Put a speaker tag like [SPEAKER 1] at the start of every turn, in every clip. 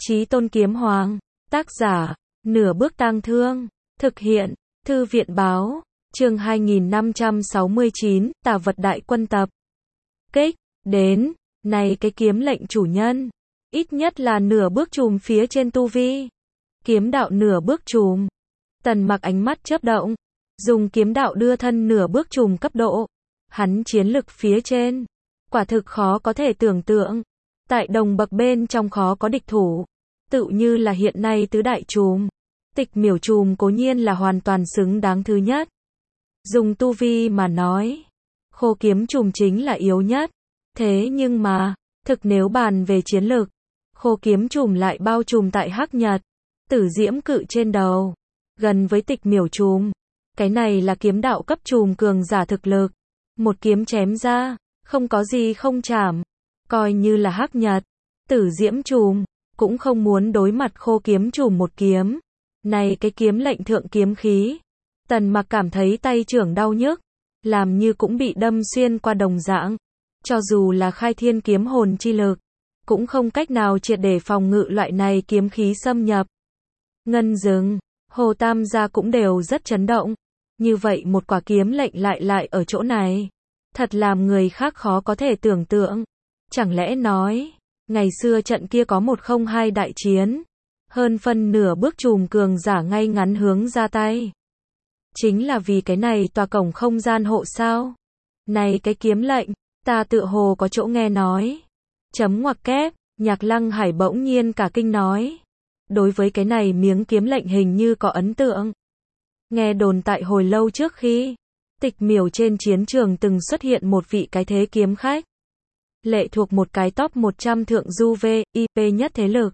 [SPEAKER 1] Chí Tôn Kiếm Hoàng. Tác giả, Nửa Bước Tang Thương. Thực hiện, Thư viện báo. Chương 2569, Tà Vật Đại Quân tập. Kích, đến, này cái kiếm lệnh chủ nhân. Ít nhất là nửa bước trùm phía trên tu vi. Kiếm đạo nửa bước trùm. Tần Mặc ánh mắt chớp động. Dùng kiếm đạo đưa thân nửa bước trùm cấp độ. Hắn chiến lực phía trên. Quả thực khó có thể tưởng tượng. Tại đồng bậc bên trong khó có địch thủ. Tự như là hiện nay tứ đại trùm. Tịch miểu trùm cố nhiên là hoàn toàn xứng đáng thứ nhất. Dùng tu vi mà nói. Khô kiếm trùm chính là yếu nhất. Thế nhưng mà, thực nếu bàn về chiến lực. Khô kiếm trùm lại bao trùm tại Hắc Nhật. Tử Diễm Cự trên đầu. Gần với tịch miểu trùm. Cái này là kiếm đạo cấp trùm cường giả thực lực. Một kiếm chém ra, không có gì không chảm. Coi như là Hắc Nhật, Tử Diễm trùm, cũng không muốn đối mặt khô kiếm trùm một kiếm. Này cái kiếm lệnh thượng kiếm khí. Tần Mặc cảm thấy tay trưởng đau nhức. Làm như cũng bị đâm xuyên qua đồng dạng. Cho dù là khai thiên kiếm hồn chi lực. Cũng không cách nào triệt để phòng ngự loại này kiếm khí xâm nhập. Ngân Dừng, Hồ Tam gia cũng đều rất chấn động. Như vậy một quả kiếm lệnh lại ở chỗ này. Thật làm người khác khó có thể tưởng tượng. Chẳng lẽ nói, ngày xưa trận kia có 102 đại chiến. Hơn phân nửa bước trùm cường giả ngay ngắn hướng ra tay. Chính là vì cái này tòa cổng không gian hộ sao. Này cái kiếm lệnh, ta tựa hồ có chỗ nghe nói. Chấm ngoặc kép, Nhạc Lăng Hải bỗng nhiên cả kinh nói. Đối với cái này miếng kiếm lệnh hình như có ấn tượng. Nghe đồn tại hồi lâu trước khi tịch miểu trên chiến trường từng xuất hiện một vị cái thế kiếm khách. Lệ thuộc một cái top 100 thượng du VIP nhất thế lực.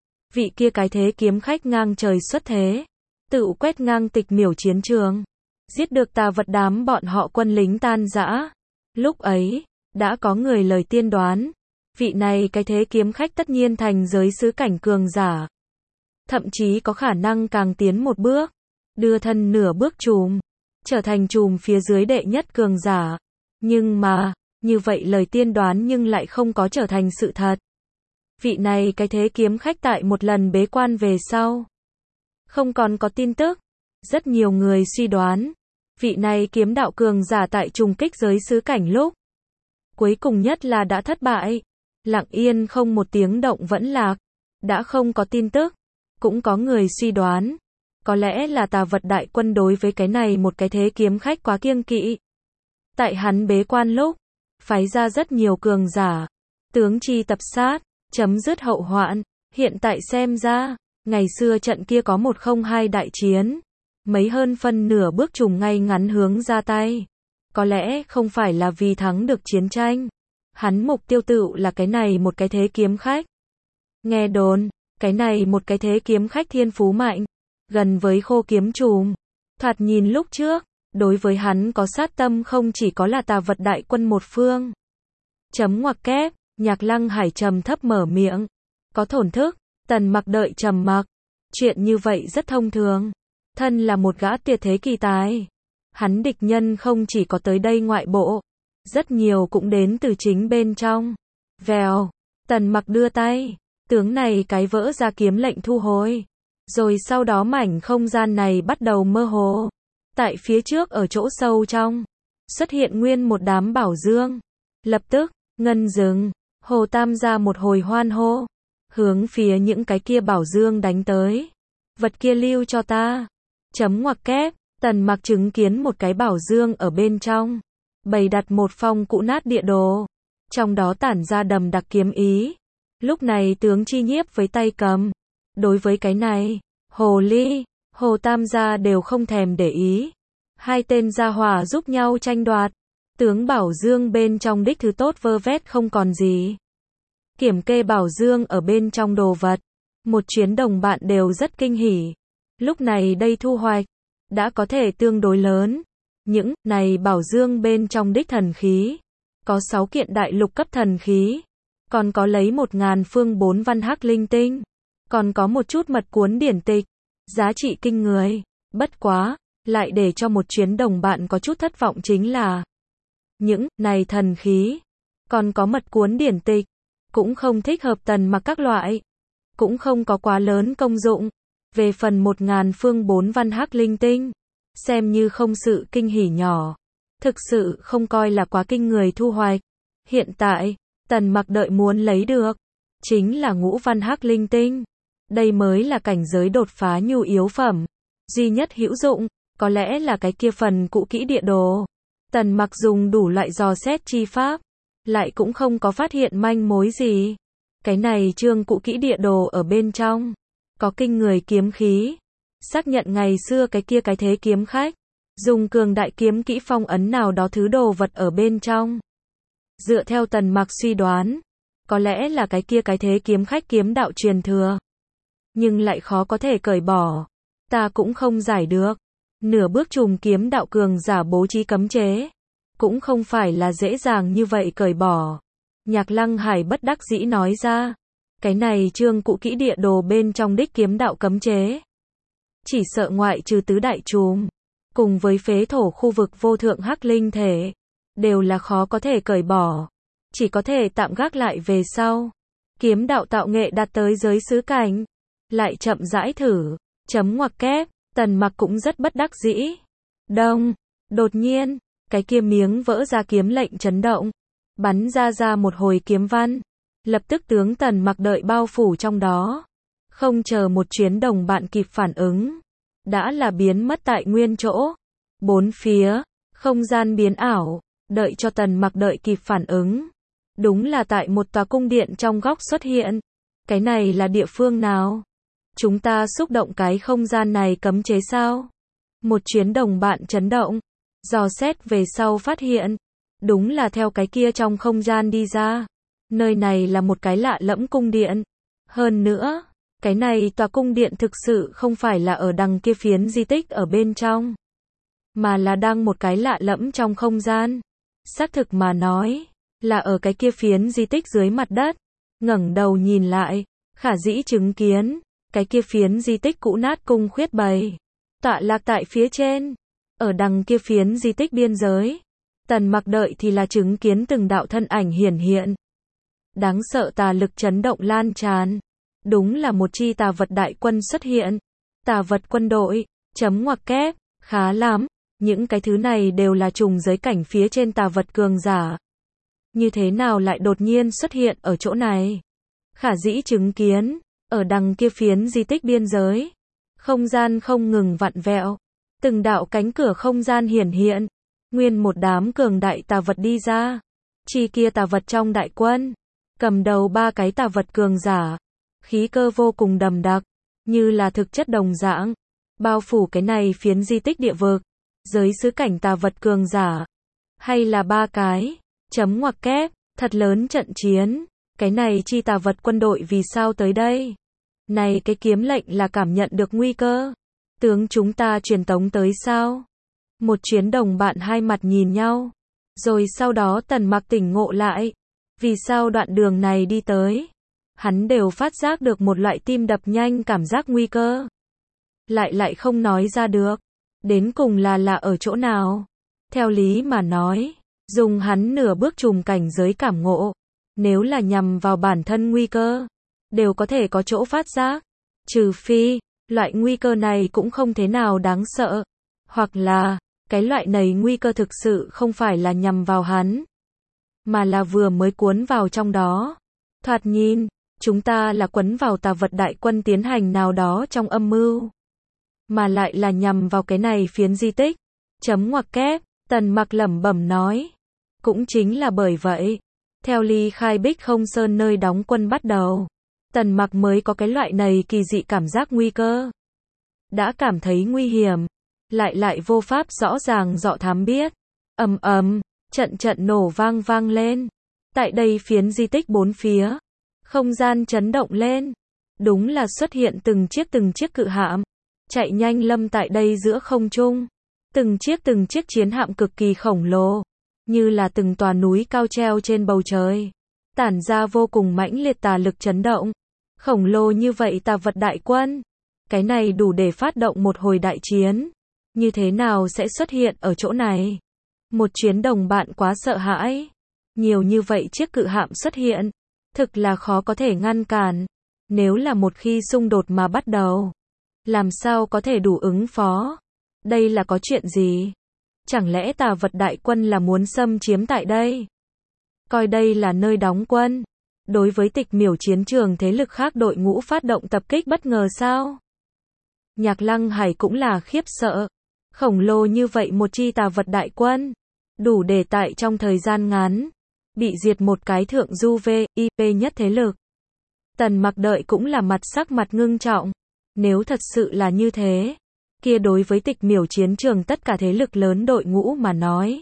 [SPEAKER 1] Vị kia cái thế kiếm khách ngang trời xuất thế. Tự quét ngang tịch miểu chiến trường. Giết được tà vật đám bọn họ quân lính tan rã. Lúc ấy, đã có người lời tiên đoán. Vị này cái thế kiếm khách tất nhiên thành giới sứ cảnh cường giả. Thậm chí có khả năng càng tiến một bước. Đưa thân nửa bước trùm. Trở thành trùm phía dưới đệ nhất cường giả. Nhưng mà, như vậy lời tiên đoán nhưng lại không có trở thành sự thật. Vị này cái thế kiếm khách tại một lần bế quan về sau. Không còn có tin tức. Rất nhiều người suy đoán. Vị này kiếm đạo cường giả tại trùng kích giới sứ cảnh lúc. Cuối cùng nhất là đã thất bại. Lặng yên không một tiếng động vẫn lạc. Đã không có tin tức. Cũng có người suy đoán. Có lẽ là tà vật đại quân đối với cái này một cái thế kiếm khách quá kiêng kỵ. Tại hắn bế quan lúc. Phái ra rất nhiều cường giả. Tướng chi tập sát. Chấm dứt hậu hoạn. Hiện tại xem ra. Ngày xưa trận kia có 102 đại chiến. Mấy hơn phân nửa bước trùm ngay ngắn hướng ra tay. Có lẽ không phải là vì thắng được chiến tranh. Hắn mục tiêu tự là cái này một cái thế kiếm khách. Nghe đồn, cái này một cái thế kiếm khách thiên phú mạnh. Gần với khô kiếm trùm. Thoạt nhìn lúc trước, đối với hắn có sát tâm không chỉ có là tà vật đại quân một phương. Chấm ngoặc kép, Nhạc Lăng Hải trầm thấp mở miệng. Có thổn thức, Tần Mặc đợi trầm mặc. Chuyện như vậy rất thông thường. Thân là một gã tuyệt thế kỳ tài. Hắn địch nhân không chỉ có tới đây ngoại bộ. Rất nhiều cũng đến từ chính bên trong. Vèo, Tần Mặc đưa tay. Tướng này cái vỡ ra kiếm lệnh thu hồi. Rồi sau đó mảnh không gian này bắt đầu mơ hồ. Tại phía trước ở chỗ sâu trong. Xuất hiện nguyên một đám bảo dương. Lập tức, Ngân Dừng, Hồ Tam gia một hồi hoan hô. Hướng phía những cái kia bảo dương đánh tới. Vật kia lưu cho ta. Chấm ngoặc kép, Tần Mặc chứng kiến một cái bảo dương ở bên trong. Bày đặt một phong cũ nát địa đồ. Trong đó tản ra đầm đặc kiếm ý. Lúc này tướng Chi Nhiếp với tay cầm. Đối với cái này, Hồ Ly, Hồ Tam gia đều không thèm để ý. Hai tên gia hỏa giúp nhau tranh đoạt. Tướng bảo dương bên trong đích thứ tốt vơ vét không còn gì. Kiểm kê bảo dương ở bên trong đồ vật. Một chuyến đồng bạn đều rất kinh hỉ. Lúc này đây thu hoạch. Đã có thể tương đối lớn. Những này bảo dương bên trong đích thần khí. Có 6 kiện đại lục cấp thần khí. Còn có lấy 1000 phương 4 văn hắc linh tinh. Còn có một chút mật cuốn điển tịch. Giá trị kinh người. Bất quá. Lại để cho một chuyến đồng bạn có chút thất vọng chính là. Những này thần khí. Còn có mật cuốn điển tịch. Cũng không thích hợp Tần Mặc các loại. cũng không có quá lớn công dụng. Về phần 1000 phương 4 văn hắc linh tinh, xem như không sự kinh hỉ nhỏ. Thực sự không coi là quá kinh người thu hoạch. Hiện tại, Tần Mặc đợi muốn lấy được, chính là ngũ văn hắc linh tinh. Đây mới là cảnh giới đột phá nhu yếu phẩm. Duy nhất hữu dụng, có lẽ là cái kia phần cũ kỹ địa đồ. Tần Mặc dùng đủ loại dò xét chi pháp, lại cũng không có phát hiện manh mối gì. Cái này chương cũ kỹ địa đồ ở bên trong, có kinh người kiếm khí. Xác nhận ngày xưa cái kia cái thế kiếm khách, dùng cường đại kiếm kỹ phong ấn nào đó thứ đồ vật ở bên trong. Dựa theo Tần Mặc suy đoán, có lẽ là cái kia cái thế kiếm khách kiếm đạo truyền thừa. Nhưng lại khó có thể cởi bỏ. Ta cũng không giải được. Nửa bước trùng kiếm đạo cường giả bố trí cấm chế, cũng không phải là dễ dàng như vậy cởi bỏ. Nhạc Lăng Hải bất đắc dĩ nói ra. Cái này chương cũ kỹ địa đồ bên trong đích kiếm đạo cấm chế, chỉ sợ ngoại trừ tứ đại trùm, cùng với phế thổ khu vực vô thượng hắc linh thể, đều là khó có thể cởi bỏ. Chỉ có thể tạm gác lại về sau. Kiếm đạo tạo nghệ đạt tới giới xứ cảnh, lại chậm rãi thử. Chấm ngoặc kép, Tần Mặc cũng rất bất đắc dĩ. Đông, đột nhiên, cái kia miếng vỡ ra kiếm lệnh chấn động, bắn ra một hồi kiếm văn, lập tức tướng Tần Mặc đợi bao phủ trong đó. Không chờ một chuyến đồng bạn kịp phản ứng, đã là biến mất tại nguyên chỗ. Bốn phía, không gian biến ảo, đợi cho Tần Mặc đợi kịp phản ứng. Đúng là tại một tòa cung điện trong góc xuất hiện. Cái này là địa phương nào? Chúng ta xúc động cái không gian này cấm chế sao? Một chuyến đồng bạn chấn động, dò xét về sau phát hiện, đúng là theo cái kia trong không gian đi ra. Nơi này là một cái lạ lẫm cung điện. Hơn nữa, cái này tòa cung điện thực sự không phải là ở đằng kia phiến di tích ở bên trong, mà là đang một cái lạ lẫm trong không gian. Xác thực mà nói, là ở cái kia phiến di tích dưới mặt đất. Ngẩng đầu nhìn lại, khả dĩ chứng kiến, cái kia phiến di tích cũ nát cung khuyết bày, tọa lạc tại phía trên. Ở đằng kia phiến di tích biên giới, Tần Mặc đợi thì là chứng kiến từng đạo thân ảnh hiển hiện. Đáng sợ tà lực chấn động lan tràn. Đúng là một chi tà vật đại quân xuất hiện. Tà vật quân đội, chấm ngoặc kép, khá lắm. Những cái thứ này đều là trùng giới cảnh phía trên tà vật cường giả. Như thế nào lại đột nhiên xuất hiện ở chỗ này? Khả dĩ chứng kiến, ở đằng kia phiến di tích biên giới, không gian không ngừng vặn vẹo. Từng đạo cánh cửa không gian hiển hiện. Nguyên một đám cường đại tà vật đi ra. Chi kia tà vật trong đại quân, cầm đầu ba cái tà vật cường giả. Khí cơ vô cùng đậm đặc, như là thực chất đồng dạng, bao phủ cái này phiến di tích địa vực. Giới xứ cảnh tà vật cường giả, hay là ba cái, chấm ngoặc kép, thật lớn trận chiến. Cái này chi tà vật quân đội vì sao tới đây? Này cái kiếm lệnh là cảm nhận được nguy cơ. Tướng chúng ta truyền tống tới sao? Một chuyến đồng bạn hai mặt nhìn nhau. Rồi sau đó Tần Mặc tỉnh ngộ lại. Vì sao đoạn đường này đi tới, hắn đều phát giác được một loại tim đập nhanh cảm giác nguy cơ. Lại không nói ra được. Đến cùng là ở chỗ nào? Theo lý mà nói, dùng hắn nửa bước trùng cảnh giới cảm ngộ, nếu là nhằm vào bản thân nguy cơ, đều có thể có chỗ phát giác. Trừ phi, loại nguy cơ này cũng không thế nào đáng sợ. Hoặc là, cái loại này nguy cơ thực sự không phải là nhằm vào hắn, mà là vừa mới cuốn vào trong đó. Thoạt nhìn, chúng ta là quấn vào tà vật đại quân tiến hành nào đó trong âm mưu, mà lại là nhằm vào cái này phiến di tích. Chấm ngoặc kép, Tần Mặc lẩm bẩm nói. Cũng chính là bởi vậy, theo ly khai Bích Không Sơn nơi đóng quân bắt đầu, Tần Mặc mới có cái loại này kỳ dị cảm giác nguy cơ. Đã cảm thấy nguy hiểm, lại vô pháp rõ ràng dọ thám biết. Ầm ầm, trận nổ vang lên. Tại đây phiến di tích bốn phía, không gian chấn động lên. Đúng là xuất hiện từng chiếc cự hạm, chạy nhanh lâm tại đây giữa không trung. Từng chiếc chiến hạm cực kỳ khổng lồ, như là từng tòa núi cao treo trên bầu trời, tản ra vô cùng mãnh liệt tà lực chấn động. Khổng lồ như vậy tà vật đại quân, cái này đủ để phát động một hồi đại chiến. Như thế nào sẽ xuất hiện ở chỗ này? Một chuyến đồng bạn quá sợ hãi. Nhiều như vậy chiếc cự hạm xuất hiện, thực là khó có thể ngăn cản. Nếu là một khi xung đột mà bắt đầu, làm sao có thể đủ ứng phó? Đây là có chuyện gì? Chẳng lẽ Tà Vật đại quân là muốn xâm chiếm tại đây? Coi đây là nơi đóng quân. Đối với Tịch Miểu chiến trường thế lực khác đội ngũ phát động tập kích bất ngờ sao? Nhạc Lăng Hải cũng là khiếp sợ. Khổng lồ như vậy một chi Tà Vật đại quân, đủ để tại trong thời gian ngắn bị diệt một cái thượng du VIP nhất thế lực. Tần Mặc đợi cũng là sắc mặt ngưng trọng. Nếu thật sự là như thế, kia đối với Tịch Miểu chiến trường tất cả thế lực lớn đội ngũ mà nói.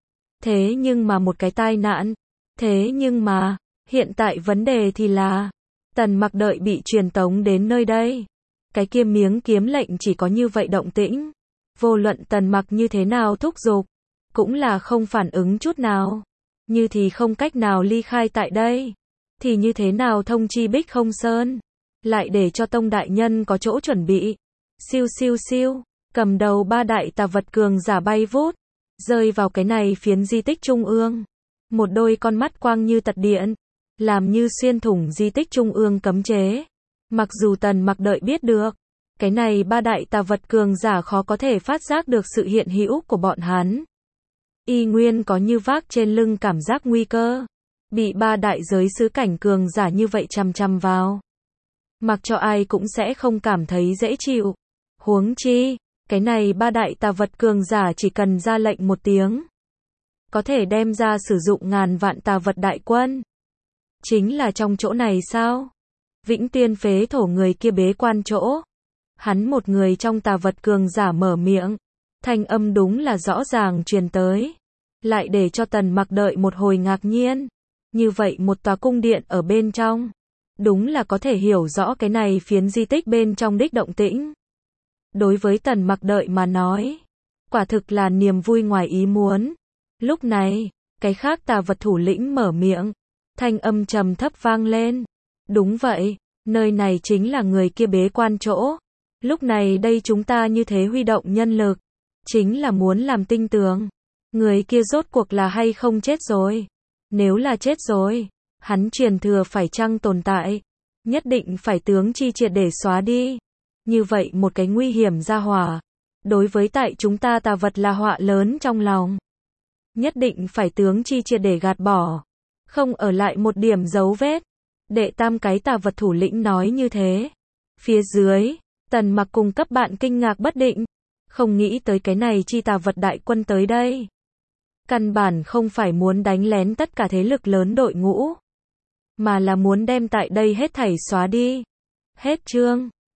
[SPEAKER 1] Thế nhưng mà một cái tai nạn. Thế nhưng mà, hiện tại vấn đề thì là, Tần Mặc đợi bị truyền tống đến nơi đây. Cái kia miếng kiếm lệnh chỉ có như vậy động tĩnh. Vô luận Tần Mặc như thế nào thúc giục, cũng là không phản ứng chút nào. Như thì không cách nào ly khai tại đây. Thì như thế nào thông chi Bích Không Sơn. Lại để cho Tông đại nhân có chỗ chuẩn bị. Siêu siêu siêu, cầm đầu 3 đại Tà Vật cường giả bay vút, rơi vào cái này phiến di tích trung ương. Một đôi con mắt quang như tật điện, làm như xuyên thủng di tích trung ương cấm chế. Mặc dù Tần Mặc đợi biết được, cái này 3 đại Tà Vật cường giả khó có thể phát giác được sự hiện hữu của bọn hắn. Y nguyên có như vác trên lưng cảm giác nguy cơ, bị 3 đại giới xứ cảnh cường giả như vậy chằm chằm vào. Mặc cho ai cũng sẽ không cảm thấy dễ chịu. Huống chi, cái này 3 đại Tà Vật cường giả chỉ cần ra lệnh một tiếng, có thể đem ra sử dụng ngàn vạn Tà Vật đại quân. Chính là trong chỗ này sao? Vĩnh Tiên phế thổ người kia bế quan chỗ. Hắn một người trong Tà Vật cường giả mở miệng. Thanh âm đúng là rõ ràng truyền tới. Lại để cho Tần Mặc đợi một hồi ngạc nhiên. Như vậy một tòa cung điện ở bên trong. Đúng là có thể hiểu rõ cái này phiến di tích bên trong đích động tĩnh. Đối với Tần Mặc đợi mà nói, quả thực là niềm vui ngoài ý muốn. Lúc này, cái khác Tà Vật thủ lĩnh mở miệng, thanh âm trầm thấp vang lên. Đúng vậy, nơi này chính là người kia bế quan chỗ. Lúc này đây chúng ta như thế huy động nhân lực, chính là muốn làm tinh tường. Người kia rốt cuộc là hay không chết rồi? Nếu là chết rồi, hắn truyền thừa phải chăng tồn tại? Nhất định phải tướng chi triệt để xóa đi. Như vậy một cái nguy hiểm ra hỏa, đối với tại chúng ta Tà Vật là họa lớn trong lòng. Nhất định phải tướng chi triệt để gạt bỏ, không ở lại một điểm dấu vết. Đệ tam cái Tà Vật thủ lĩnh nói như thế. Phía dưới, Tần Mặc cùng cấp bạn kinh ngạc bất định, không nghĩ tới cái này chi Tà Vật đại quân tới đây. Căn bản không phải muốn đánh lén tất cả thế lực lớn đội ngũ, mà là muốn đem tại đây hết thảy xóa đi. Hết chương.